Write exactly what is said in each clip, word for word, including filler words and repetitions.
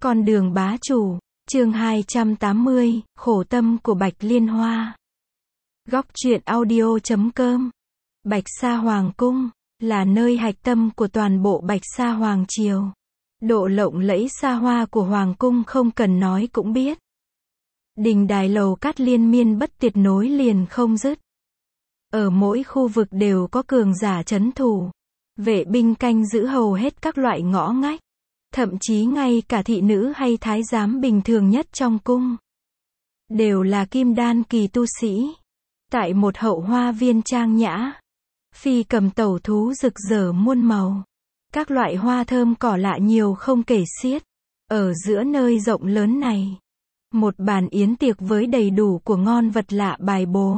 Con đường bá chủ, chương hai trăm tám mươi, khổ tâm của Bạch Liên Hoa. Góc truyện audio chấm com. Bạch Sa Hoàng Cung, là nơi hạch tâm của toàn bộ Bạch Sa Hoàng Triều. Độ lộng lẫy xa hoa của Hoàng Cung không cần nói cũng biết. Đình đài lầu cát liên miên bất tuyệt nối liền không dứt. Ở mỗi khu vực đều có cường giả trấn thủ. Vệ binh canh giữ hầu hết các loại ngõ ngách. Thậm chí ngay cả thị nữ hay thái giám bình thường nhất trong cung đều là kim đan kỳ tu sĩ. Tại một hậu hoa viên trang nhã, phi cầm tẩu thú rực rỡ muôn màu. Các loại hoa thơm cỏ lạ nhiều không kể xiết. Ở giữa nơi rộng lớn này, một bàn yến tiệc với đầy đủ của ngon vật lạ bài bố.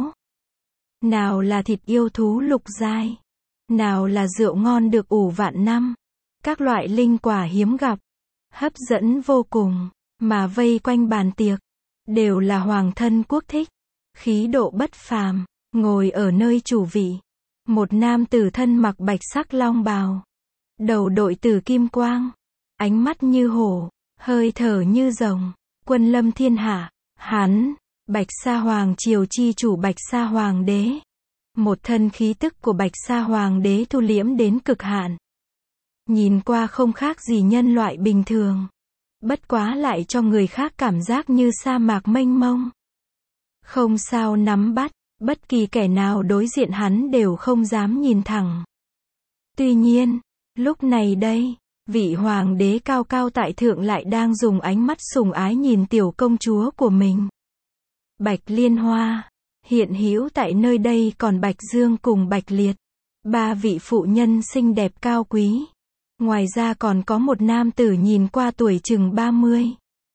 Nào là thịt yêu thú lục giai, nào là rượu ngon được ủ vạn năm. Các loại linh quả hiếm gặp, hấp dẫn vô cùng, mà vây quanh bàn tiệc, đều là hoàng thân quốc thích, khí độ bất phàm, ngồi ở nơi chủ vị. Một nam tử thân mặc bạch sắc long bào, đầu đội tử kim quang, ánh mắt như hổ, hơi thở như rồng, quân lâm thiên hạ, hắn, Bạch Sa Hoàng Triều chi chủ Bạch Sa Hoàng đế. Một thân khí tức của Bạch Sa Hoàng đế thu liễm đến cực hạn. Nhìn qua không khác gì nhân loại bình thường. Bất quá lại cho người khác cảm giác như sa mạc mênh mông. Không sao nắm bắt, bất kỳ kẻ nào đối diện hắn đều không dám nhìn thẳng. Tuy nhiên, lúc này đây, vị hoàng đế cao cao tại thượng lại đang dùng ánh mắt sùng ái nhìn tiểu công chúa của mình. Bạch Liên Hoa, hiện hữu tại nơi đây còn Bạch Dương cùng Bạch Liệt. Ba vị phụ nhân xinh đẹp cao quý. Ngoài ra còn có một nam tử nhìn qua tuổi chừng ba mươi.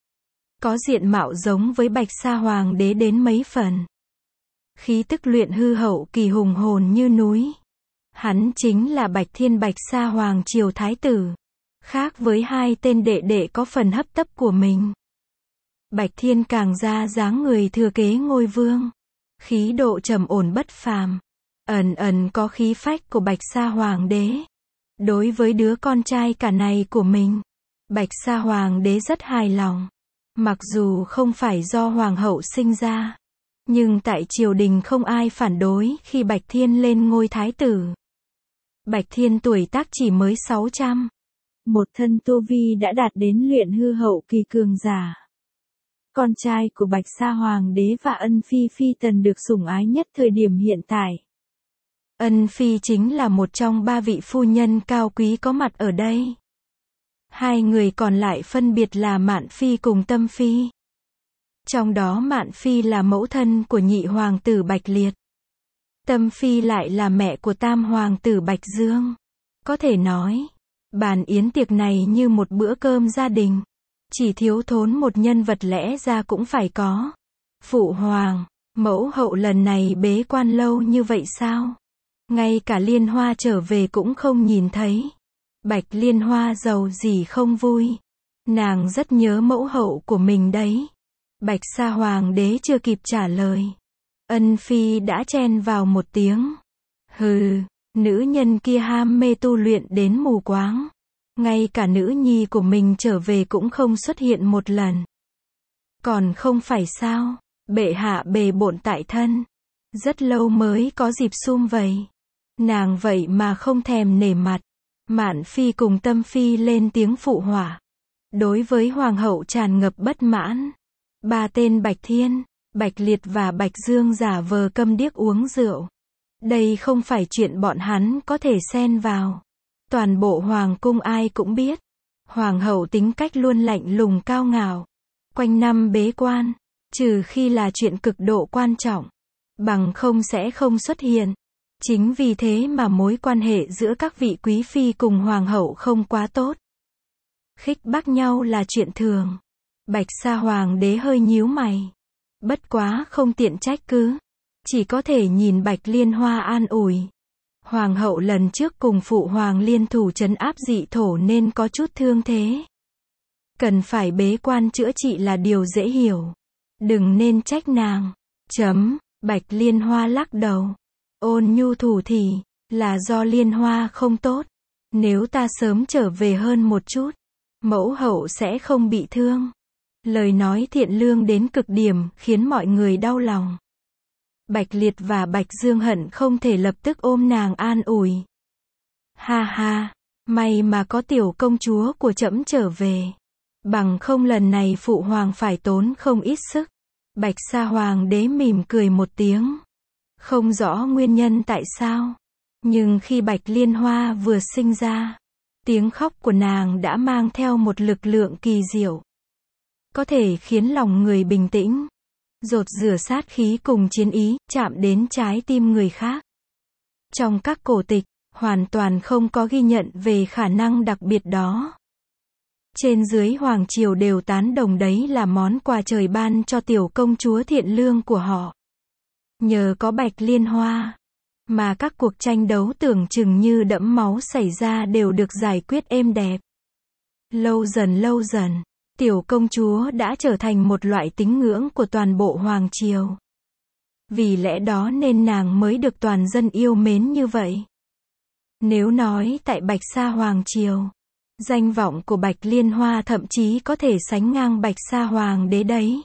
Có diện mạo giống với Bạch Sa Hoàng đế đến mấy phần. Khí tức luyện hư hậu kỳ hùng hồn như núi. Hắn chính là Bạch Thiên Bạch Sa Hoàng Triều Thái tử. Khác với hai tên đệ đệ có phần hấp tấp của mình. Bạch Thiên càng ra dáng người thừa kế ngôi vương. Khí độ trầm ổn bất phàm. Ẩn ẩn có khí phách của Bạch Sa Hoàng đế. Đối với đứa con trai cả này của mình, Bạch Sa Hoàng đế rất hài lòng. Mặc dù không phải do hoàng hậu sinh ra, nhưng tại triều đình không ai phản đối khi Bạch Thiên lên ngôi thái tử. Bạch Thiên tuổi tác chỉ mới sáu trăm. Một thân tu vi đã đạt đến luyện hư hậu kỳ cường giả. Con trai của Bạch Sa Hoàng đế và Ân Phi Phi Tần được sủng ái nhất thời điểm hiện tại. Ân Phi chính là một trong ba vị phu nhân cao quý có mặt ở đây. Hai người còn lại phân biệt là Mạn Phi cùng Tâm Phi. Trong đó Mạn Phi là mẫu thân của nhị hoàng tử Bạch Liệt. Tâm Phi lại là mẹ của tam hoàng tử Bạch Dương. Có thể nói, bàn yến tiệc này như một bữa cơm gia đình. Chỉ thiếu thốn một nhân vật lẽ ra cũng phải có. Phụ hoàng, mẫu hậu lần này bế quan lâu như vậy sao? Ngay cả Liên Hoa trở về cũng không nhìn thấy. Bạch Liên Hoa giàu gì không vui. Nàng rất nhớ mẫu hậu của mình đấy. Bạch Sa Hoàng đế chưa kịp trả lời. Ân Phi đã chen vào một tiếng. Hừ, nữ nhân kia ham mê tu luyện đến mù quáng. Ngay cả nữ nhi của mình trở về cũng không xuất hiện một lần. Còn không phải sao, bệ hạ bề bộn tại thân. Rất lâu mới có dịp sum vầy. Nàng vậy mà không thèm nể mặt. Mạn Phi cùng Tâm Phi lên tiếng phụ họa. Đối với hoàng hậu tràn ngập bất mãn. Ba tên Bạch Thiên, Bạch Liệt và Bạch Dương giả vờ câm điếc uống rượu. Đây không phải chuyện bọn hắn có thể xen vào. Toàn bộ hoàng cung ai cũng biết. Hoàng hậu tính cách luôn lạnh lùng cao ngạo. Quanh năm bế quan, trừ khi là chuyện cực độ quan trọng. Bằng không sẽ không xuất hiện. Chính vì thế mà mối quan hệ giữa các vị quý phi cùng hoàng hậu không quá tốt. Khích bác nhau là chuyện thường. Bạch Sa Hoàng đế hơi nhíu mày. Bất quá không tiện trách cứ. Chỉ có thể nhìn Bạch Liên Hoa an ủi. Hoàng hậu lần trước cùng phụ hoàng liên thủ trấn áp dị thổ nên có chút thương thế. Cần phải bế quan chữa trị là điều dễ hiểu. Đừng nên trách nàng. Chấm, Bạch Liên Hoa lắc đầu. Ôn nhu thủ thỉ, là do Liên Hoa không tốt. Nếu ta sớm trở về hơn một chút, mẫu hậu sẽ không bị thương. Lời nói thiện lương đến cực điểm, khiến mọi người đau lòng. Bạch Liệt và Bạch Dương hận không thể lập tức ôm nàng an ủi. Ha ha, may mà có tiểu công chúa của trẫm trở về. Bằng không lần này phụ hoàng phải tốn không ít sức. Bạch Sa Hoàng đế mỉm cười một tiếng. Không rõ nguyên nhân tại sao. Nhưng khi Bạch Liên Hoa vừa sinh ra, tiếng khóc của nàng đã mang theo một lực lượng kỳ diệu. Có thể khiến lòng người bình tĩnh. Dột rửa sát khí cùng chiến ý, chạm đến trái tim người khác. Trong các cổ tịch, hoàn toàn không có ghi nhận về khả năng đặc biệt đó. Trên dưới hoàng triều đều tán đồng đấy là món quà trời ban cho tiểu công chúa thiện lương của họ. Nhờ có Bạch Liên Hoa, mà các cuộc tranh đấu tưởng chừng như đẫm máu xảy ra đều được giải quyết êm đẹp. Lâu dần lâu dần, tiểu công chúa đã trở thành một loại tín ngưỡng của toàn bộ hoàng triều. Vì lẽ đó nên nàng mới được toàn dân yêu mến như vậy. Nếu nói tại Bạch Sa Hoàng triều, danh vọng của Bạch Liên Hoa thậm chí có thể sánh ngang Bạch Sa Hoàng đế đấy.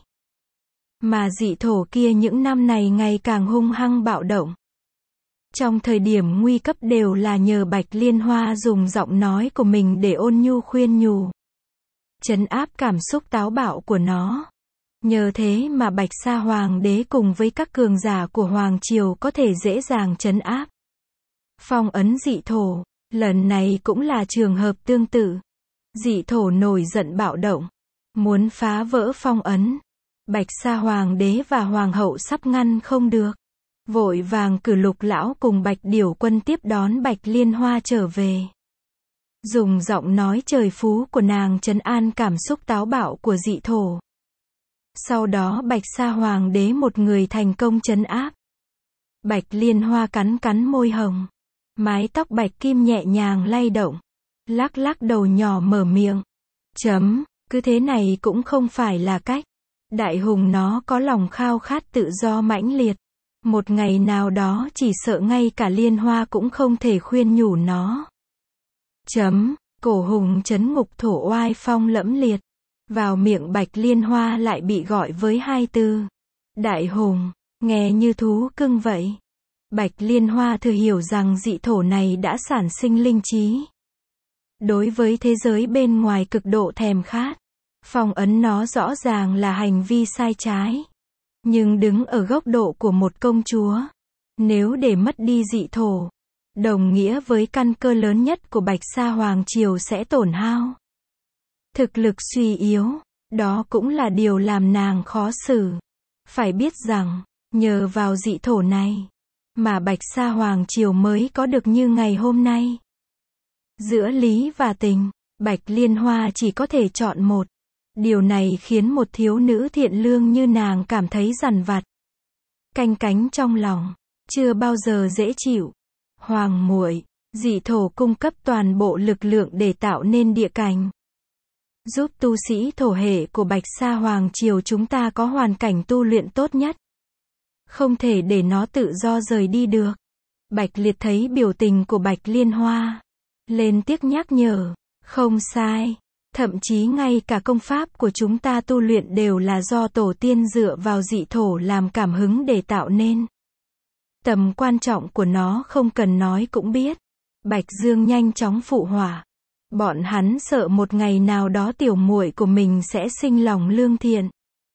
Mà dị thổ kia những năm này ngày càng hung hăng bạo động. Trong thời điểm nguy cấp đều là nhờ Bạch Liên Hoa dùng giọng nói của mình để ôn nhu khuyên nhủ, trấn áp cảm xúc táo bạo của nó. Nhờ thế mà Bạch Sa Hoàng đế cùng với các cường giả của Hoàng triều có thể dễ dàng trấn áp. Phong ấn dị thổ, lần này cũng là trường hợp tương tự. Dị thổ nổi giận bạo động, muốn phá vỡ phong ấn. Bạch Sa Hoàng đế và Hoàng hậu sắp ngăn không được. Vội vàng cử Lục lão cùng Bạch Điểu quân tiếp đón Bạch Liên Hoa trở về. Dùng giọng nói trời phú của nàng trấn an cảm xúc táo bạo của dị thổ. Sau đó Bạch Sa Hoàng đế một người thành công trấn áp. Bạch Liên Hoa cắn cắn môi hồng. Mái tóc bạch kim nhẹ nhàng lay động. Lắc lắc đầu nhỏ mở miệng. Chấm, cứ thế này cũng không phải là cách. Đại hùng nó có lòng khao khát tự do mãnh liệt. Một ngày nào đó chỉ sợ ngay cả Liên Hoa cũng không thể khuyên nhủ nó. Chấm, cổ hùng trấn ngục thổ oai phong lẫm liệt. Vào miệng Bạch Liên Hoa lại bị gọi với hai từ. Đại hùng, nghe như thú cưng vậy. Bạch Liên Hoa thừa hiểu rằng dị thổ này đã sản sinh linh trí. Đối với thế giới bên ngoài cực độ thèm khát. Phong ấn nó rõ ràng là hành vi sai trái. Nhưng đứng ở góc độ của một công chúa, nếu để mất đi dị thổ, đồng nghĩa với căn cơ lớn nhất của Bạch Sa Hoàng triều sẽ tổn hao. Thực lực suy yếu, đó cũng là điều làm nàng khó xử. Phải biết rằng, nhờ vào dị thổ này, mà Bạch Sa Hoàng triều mới có được như ngày hôm nay. Giữa lý và tình, Bạch Liên Hoa chỉ có thể chọn một. Điều này khiến một thiếu nữ thiện lương như nàng cảm thấy dằn vặt, canh cánh trong lòng, chưa bao giờ dễ chịu. Hoàng muội, dị thổ cung cấp toàn bộ lực lượng để tạo nên địa cảnh, giúp tu sĩ thổ hệ của Bạch Sa Hoàng triều chúng ta có hoàn cảnh tu luyện tốt nhất. Không thể để nó tự do rời đi được. Bạch Liệt thấy biểu tình của Bạch Liên Hoa, lên tiếc nhắc nhở, không sai. Thậm chí ngay cả công pháp của chúng ta tu luyện đều là do tổ tiên dựa vào dị thổ làm cảm hứng để tạo nên. Tầm quan trọng của nó không cần nói cũng biết. Bạch Dương nhanh chóng phụ họa. Bọn hắn sợ một ngày nào đó tiểu muội của mình sẽ sinh lòng lương thiện.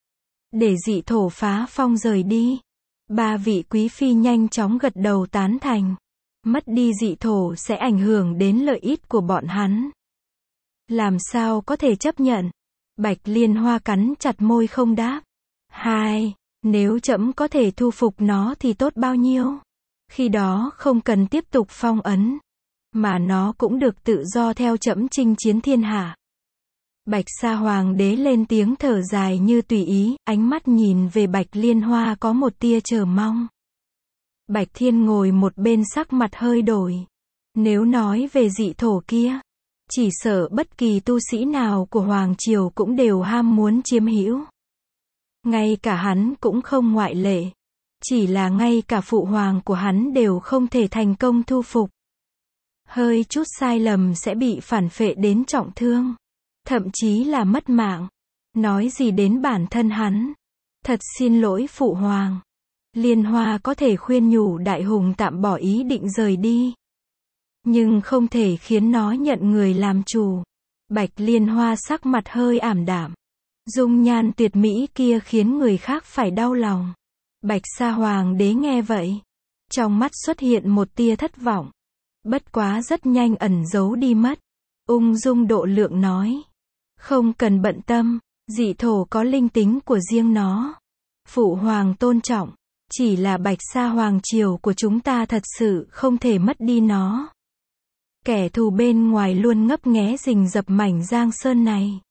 Để dị thổ phá phong rời đi. Ba vị quý phi nhanh chóng gật đầu tán thành. Mất đi dị thổ sẽ ảnh hưởng đến lợi ích của bọn hắn. Làm sao có thể chấp nhận? Bạch Liên Hoa cắn chặt môi không đáp. Hai, nếu trẫm có thể thu phục nó thì tốt bao nhiêu. Khi đó không cần tiếp tục phong ấn, mà nó cũng được tự do theo trẫm chinh chiến thiên hạ. Bạch Sa Hoàng đế lên tiếng thở dài như tùy ý, ánh mắt nhìn về Bạch Liên Hoa có một tia chờ mong. Bạch Thiên ngồi một bên sắc mặt hơi đổi. Nếu nói về dị thổ kia, chỉ sợ bất kỳ tu sĩ nào của Hoàng triều cũng đều ham muốn chiếm hữu. Ngay cả hắn cũng không ngoại lệ. Chỉ là ngay cả phụ hoàng của hắn đều không thể thành công thu phục. Hơi chút sai lầm sẽ bị phản phệ đến trọng thương. thậm chí là mất mạng. Nói gì đến bản thân hắn. Thật xin lỗi phụ hoàng. Liên Hoa có thể khuyên nhủ Đại Hùng tạm bỏ ý định rời đi, nhưng không thể khiến nó nhận người làm chủ. Bạch Liên Hoa sắc mặt hơi ảm đạm. Dung nhan tuyệt mỹ kia khiến người khác phải đau lòng. Bạch Sa Hoàng đế nghe vậy, trong mắt xuất hiện một tia thất vọng. Bất quá rất nhanh ẩn giấu đi mất. Ung dung độ lượng nói. Không cần bận tâm, dị thổ có linh tính của riêng nó. Phụ hoàng tôn trọng, chỉ là Bạch Sa Hoàng triều của chúng ta thật sự không thể mất đi nó. Kẻ thù bên ngoài luôn ngấp nghé rình rập mảnh Giang Sơn này.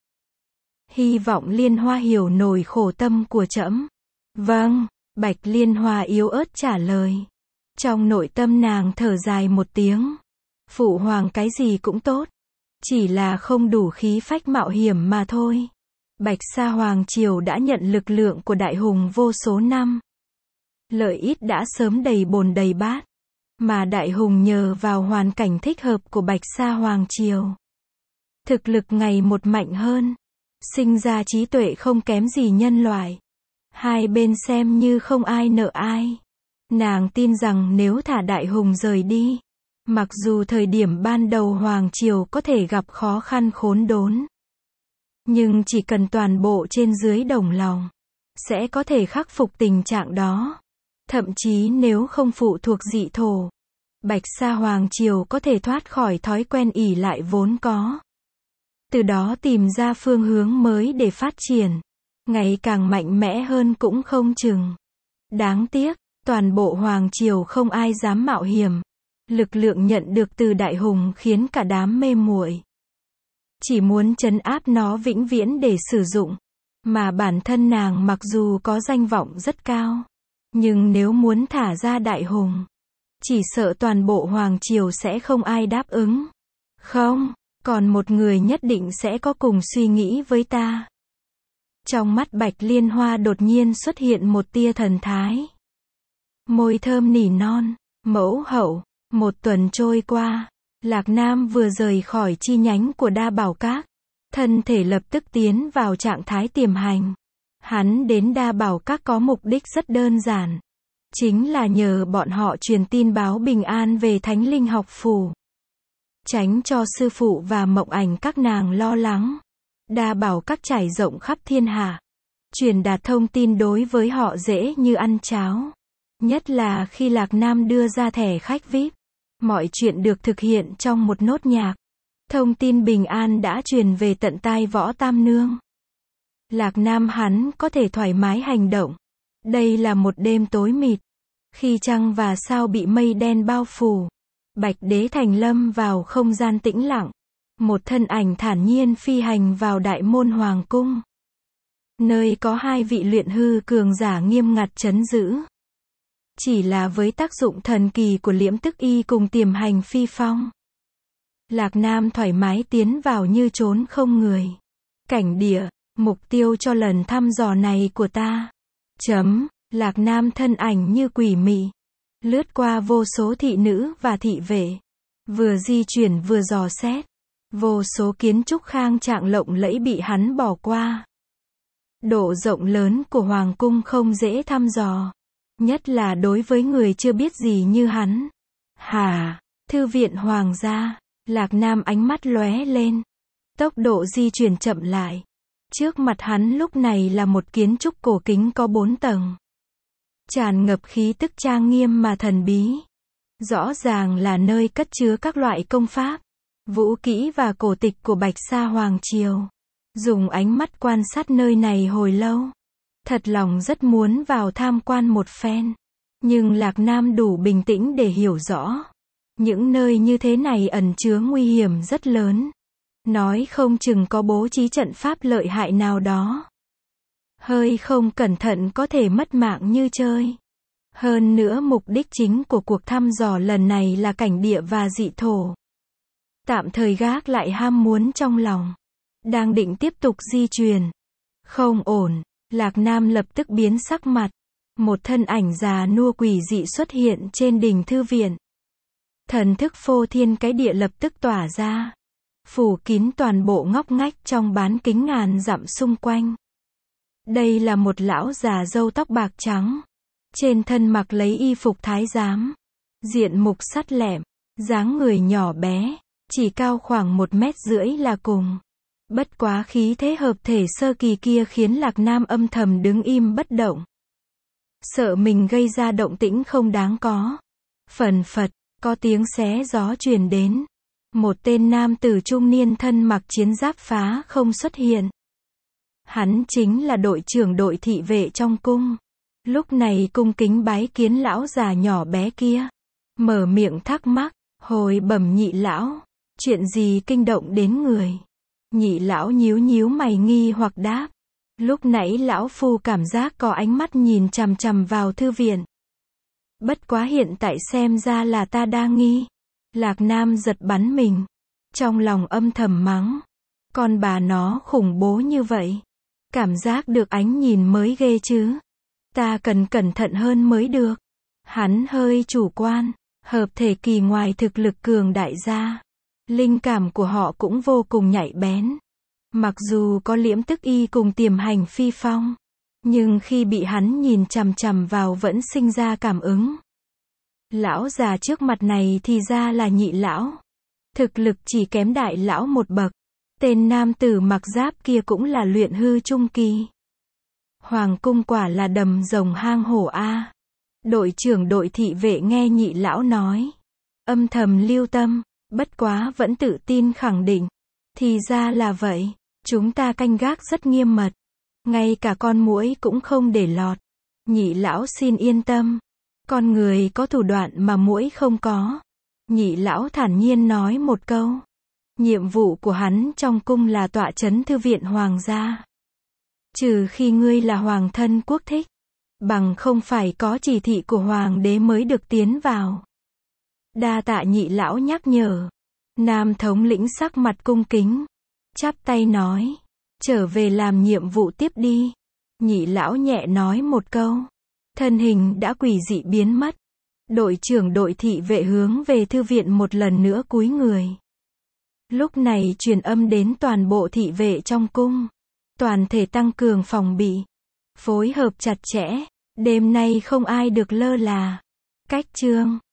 Hy vọng Liên Hoa hiểu nổi khổ tâm của trẫm. Vâng, Bạch Liên Hoa yếu ớt trả lời. Trong nội tâm nàng thở dài một tiếng. Phụ hoàng cái gì cũng tốt, chỉ là không đủ khí phách mạo hiểm mà thôi. Bạch Sa Hoàng triều đã nhận lực lượng của Đại Hùng vô số năm. Lợi ích đã sớm đầy bồn đầy bát. Mà Đại Hùng nhờ vào hoàn cảnh thích hợp của Bạch Sa Hoàng triều, thực lực ngày một mạnh hơn, sinh ra trí tuệ không kém gì nhân loại. Hai bên xem như không ai nợ ai. Nàng tin rằng nếu thả Đại Hùng rời đi, mặc dù thời điểm ban đầu Hoàng triều có thể gặp khó khăn khốn đốn, nhưng chỉ cần toàn bộ trên dưới đồng lòng, sẽ có thể khắc phục tình trạng đó. Thậm chí nếu không phụ thuộc dị thổ, Bạch Sa Hoàng triều có thể thoát khỏi thói quen ỷ lại vốn có. Từ đó tìm ra phương hướng mới để phát triển, ngày càng mạnh mẽ hơn cũng không chừng. Đáng tiếc, toàn bộ Hoàng triều không ai dám mạo hiểm. Lực lượng nhận được từ Đại Hùng khiến cả đám mê muội. Chỉ muốn trấn áp nó vĩnh viễn để sử dụng. Mà bản thân nàng mặc dù có danh vọng rất cao, nhưng nếu muốn thả ra Đại Hùng, chỉ sợ toàn bộ Hoàng triều sẽ không ai đáp ứng. Không, còn một người nhất định sẽ có cùng suy nghĩ với ta. Trong mắt Bạch Liên Hoa đột nhiên xuất hiện một tia thần thái. Môi thơm nỉ non. Mẫu hậu. Một tuần trôi qua, Lạc Nam vừa rời khỏi chi nhánh của Đa Bảo Các, thân thể lập tức tiến vào trạng thái tiềm hành. Hắn đến Đa Bảo Các có mục đích rất đơn giản, chính là nhờ bọn họ truyền tin báo bình an về Thánh Linh học phủ, tránh cho sư phụ và Mộng Ảnh các nàng lo lắng. Đa Bảo Các trải rộng khắp thiên hạ, truyền đạt thông tin đối với họ dễ như ăn cháo. Nhất là khi Lạc Nam đưa ra thẻ khách vi ai pi, mọi chuyện được thực hiện trong một nốt nhạc. Thông tin bình an đã truyền về tận tai Võ Tam Nương. Lạc Nam hắn có thể thoải mái hành động. Đây là một đêm tối mịt, khi trăng và sao bị mây đen bao phủ. Bạch Đế Thành lâm vào không gian tĩnh lặng. Một thân ảnh thản nhiên phi hành vào đại môn hoàng cung, nơi có hai vị luyện hư cường giả nghiêm ngặt trấn giữ. Chỉ là với tác dụng thần kỳ của liễm tức y cùng tiềm hành phi phong, Lạc Nam thoải mái tiến vào như trốn không người. Cảnh địa, mục tiêu cho lần thăm dò này của ta. Chấm, Lạc Nam thân ảnh như quỷ mị, lướt qua vô số thị nữ và thị vệ, vừa di chuyển vừa dò xét. Vô số kiến trúc khang trạng lộng lẫy bị hắn bỏ qua. Độ rộng lớn của hoàng cung không dễ thăm dò, nhất là đối với người chưa biết gì như hắn. Hả, thư viện hoàng gia. Lạc Nam ánh mắt lóe lên, tốc độ di chuyển chậm lại. Trước mặt hắn lúc này là một kiến trúc cổ kính có bốn tầng, tràn ngập khí tức trang nghiêm mà thần bí. Rõ ràng là nơi cất chứa các loại công pháp, vũ kỹ và cổ tịch của Bạch Sa Hoàng triều. Dùng ánh mắt quan sát nơi này hồi lâu, thật lòng rất muốn vào tham quan một phen. Nhưng Lạc Nam đủ bình tĩnh để hiểu rõ, những nơi như thế này ẩn chứa nguy hiểm rất lớn. Nói không chừng có bố trí trận pháp lợi hại nào đó. Hơi không cẩn thận có thể mất mạng như chơi. Hơn nữa mục đích chính của cuộc thăm dò lần này là cảnh địa và dị thổ. Tạm thời gác lại ham muốn trong lòng, đang định tiếp tục di chuyển. Không ổn, Lạc Nam lập tức biến sắc mặt. Một thân ảnh già nua quỷ dị xuất hiện trên đỉnh thư viện. Thần thức phô thiên cái địa lập tức tỏa ra. phủ kín toàn bộ ngóc ngách trong bán kính ngàn dặm xung quanh. Đây là một lão già râu tóc bạc trắng, trên thân mặc lấy y phục thái giám, diện mục sắt lẹm, dáng người nhỏ bé, chỉ cao khoảng một mét rưỡi là cùng. Bất quá khí thế hợp thể sơ kỳ kia khiến Lạc Nam âm thầm đứng im bất động. Sợ mình gây ra động tĩnh không đáng có. Phần phật, có tiếng xé gió truyền đến. Một tên nam tử trung niên thân mặc chiến giáp phá không xuất hiện. Hắn chính là đội trưởng đội thị vệ trong cung. Lúc này cung kính bái kiến lão già nhỏ bé kia. Mở miệng thắc mắc, hồi bẩm nhị lão, chuyện gì kinh động đến người? Nhị lão nhíu nhíu mày nghi hoặc đáp. Lúc nãy lão phu cảm giác có ánh mắt nhìn chằm chằm vào thư viện. Bất quá hiện tại xem ra là ta đang nghi. Lạc Nam giật bắn mình. Trong lòng âm thầm mắng. Con bà nó khủng bố như vậy. Cảm giác được ánh nhìn mới ghê chứ. Ta cần cẩn thận hơn mới được. Hắn hơi chủ quan. Hợp thể kỳ ngoài thực lực cường đại gia. Linh cảm của họ cũng vô cùng nhạy bén. Mặc dù có liễm tức y cùng tiềm hành phi phong. Nhưng khi bị hắn nhìn chằm chằm vào vẫn sinh ra cảm ứng. Lão già trước mặt này thì ra là nhị lão. Thực lực chỉ kém đại lão một bậc. Tên nam tử mặc giáp kia cũng là luyện hư trung kỳ. Hoàng cung quả là đầm rồng hang hổ a. Đội trưởng đội thị vệ nghe nhị lão nói. Âm thầm lưu tâm, bất quá vẫn tự tin khẳng định. Thì ra là vậy, chúng ta canh gác rất nghiêm mật. Ngay cả con muỗi cũng không để lọt. Nhị lão xin yên tâm. Con người có thủ đoạn mà muỗi không có. Nhị lão thản nhiên nói một câu. Nhiệm vụ của hắn trong cung là tọa trấn thư viện hoàng gia. Trừ khi ngươi là hoàng thân quốc thích. Bằng không phải có chỉ thị của hoàng đế mới được tiến vào. Đa tạ nhị lão nhắc nhở. Nam thống lĩnh sắc mặt cung kính. Chắp tay nói. Trở về làm nhiệm vụ tiếp đi. Nhị lão nhẹ nói một câu. Thân hình đã quỷ dị biến mất. Đội trưởng đội thị vệ hướng về thư viện một lần nữa cúi người. Lúc này truyền âm đến toàn bộ thị vệ trong cung. Toàn thể tăng cường phòng bị. Phối hợp chặt chẽ. Đêm nay không ai được lơ là. Cách chương.